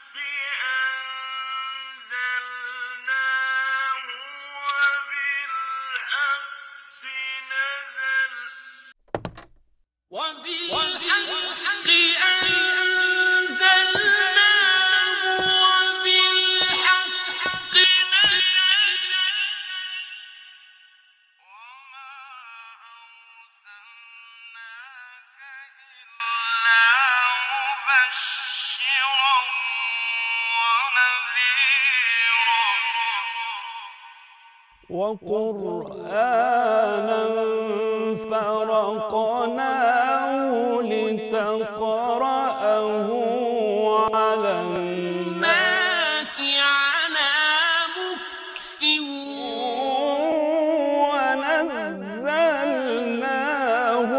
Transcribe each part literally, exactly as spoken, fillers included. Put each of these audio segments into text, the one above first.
أنزلناه وبالحق نزل وبالحق أنزلناه وبالحق نزل وما أرسلناك إلا مبشرا ونذيرا وقرآنا فرقناه لتقرأه على الناس على مكث ونزلناه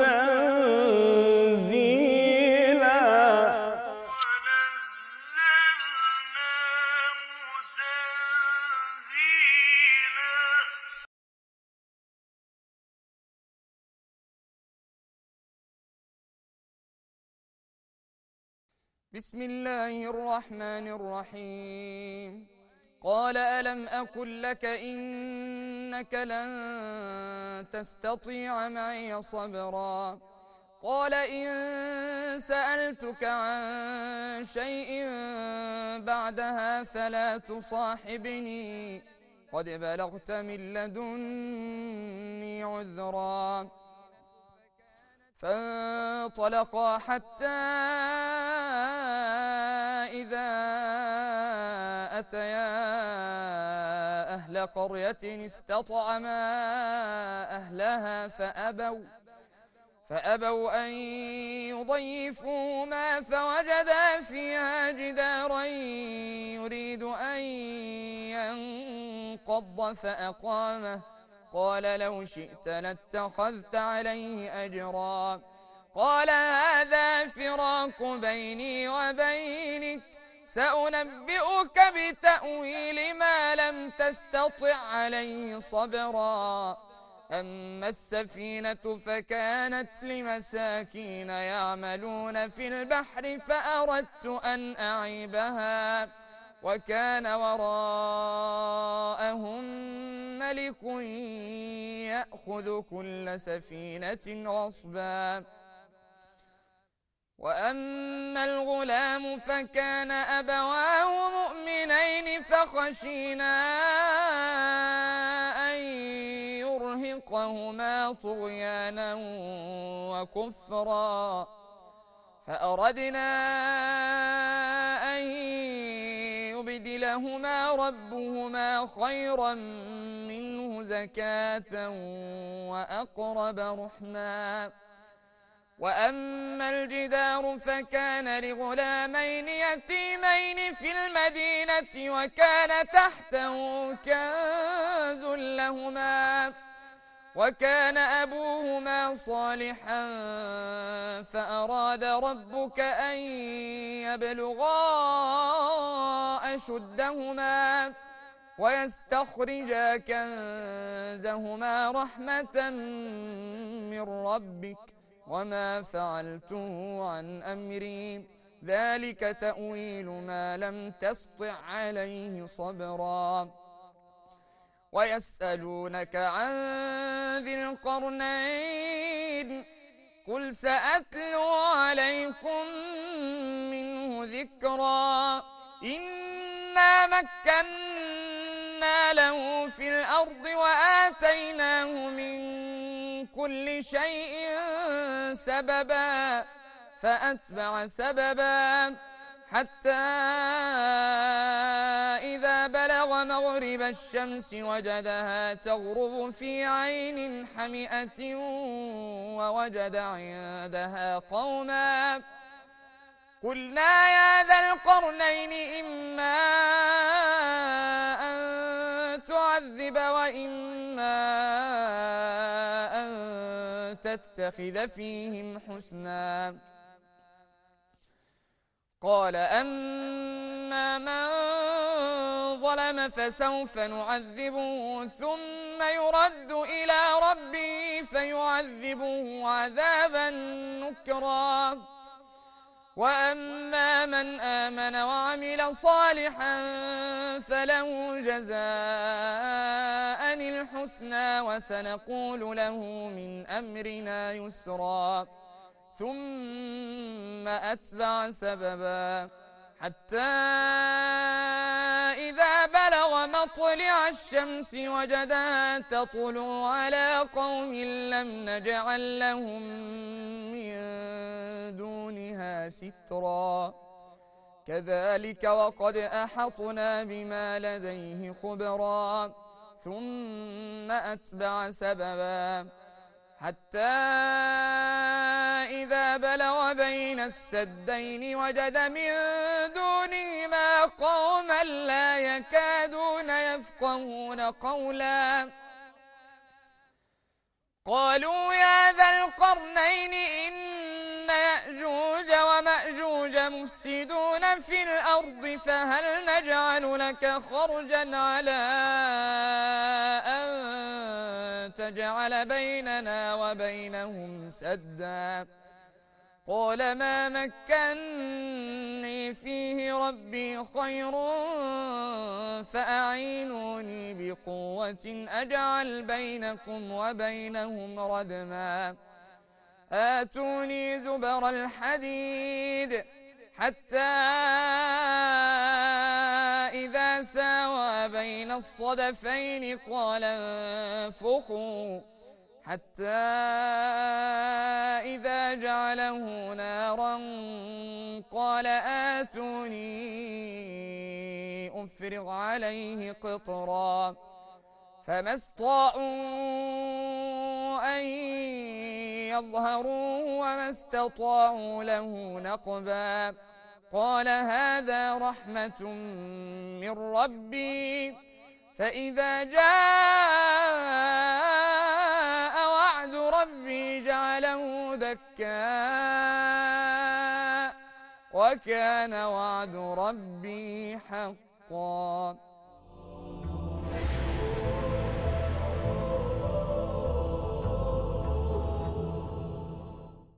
تنزيلا ونزلناه تنزيلا بسم الله الرحمن الرحيم. قال ألم أقل لك إنك لن تستطيع معي صبرا قال إن سألتك عن شيء بعدها فلا تصاحبني قد بلغت من لدني عذرا فانطلقا حتى إذا أتيا أهل قرية استطعما أهلها فأبوا فأبوا أن يضيفوهما فوجدا فيها جدارا يريد أن ينقض فأقامه قال لو شئت لاتخذت عليه أجرا قال هذا فراق بيني وبينك سأنبئك بتأويل ما لم تستطع عليه صبرا أما السفينة فكانت لمساكين يعملون في البحر فأردت أن أعيبها وكان وراءهم ملك يأخذ كل سفينة غصبا وأما الغلام فكان أبواه مؤمنين فخشينا أن يرهقهما طغيانا وكفرا فأردنا أن يبدلهما ربهما خيرا منه زكاة وأقرب رحما وأما الجدار فكان لغلامين يتيمين في المدينة وكان تحته كنز لهما وكان أبوهما صالحا فأراد ربك أن يبلغا أشدهما ويستخرجا كنزهما رحمة من ربك وما فعلته عن أمري ذلك تأويل ما لم تسطع عليه صبرا ويسألونك عن ذي القرنين قل سأتلو عليكم منه ذكرا إنا مكنا له في الأرض وآتيناه من كل شيء سببا فأتبع سببا حتى إذا بلغ مغرب الشمس وجدها تغرب في عين حمئة ووجد عندها قوما قلنا يا ذا القرنين إما أن تعذب وإما أن تتخذ فيهم حسنا قال أما من ظلم فسوف نعذبه ثم يرد إلى ربه فيعذبه عذابا نكرا وأما من آمن وعمل صالحا فله جزاء الحسنى وسنقول له من أمرنا يسرا ثم أتبع سببا حتى إذا بلغ مطلع الشمس وجدها تطلع على قوم لم نجعل لهم من دونها سترا كذلك وقد أحطنا بما لديه خبرا ثم أتبع سببا حتى إذا بلغ بين السدين وجد من دونهما قوما لا يكادون يفقهون قولا قالوا يا ذا القرنين إن يأجوج ومأجوج مفسدون في الأرض فهل نجعل لك خرجا على أن تجعل بيننا وبينهم سدا قال ما مكني فيه ربي خير فأعينوني بقوة أجعل بينكم وبينهم ردما آتوني زبر الحديد حتى إذا ساوى بين الصدفين قال انفخوا حتى إذا جعله نارا قال آتوني أفرغ عليه قطرا فما استطاعوا أن يظهروه وما استطاعوا له نقبا قال هذا رحمة من ربي فإذا جاء وعد ربي جعله دكا وكان وعد ربي حقا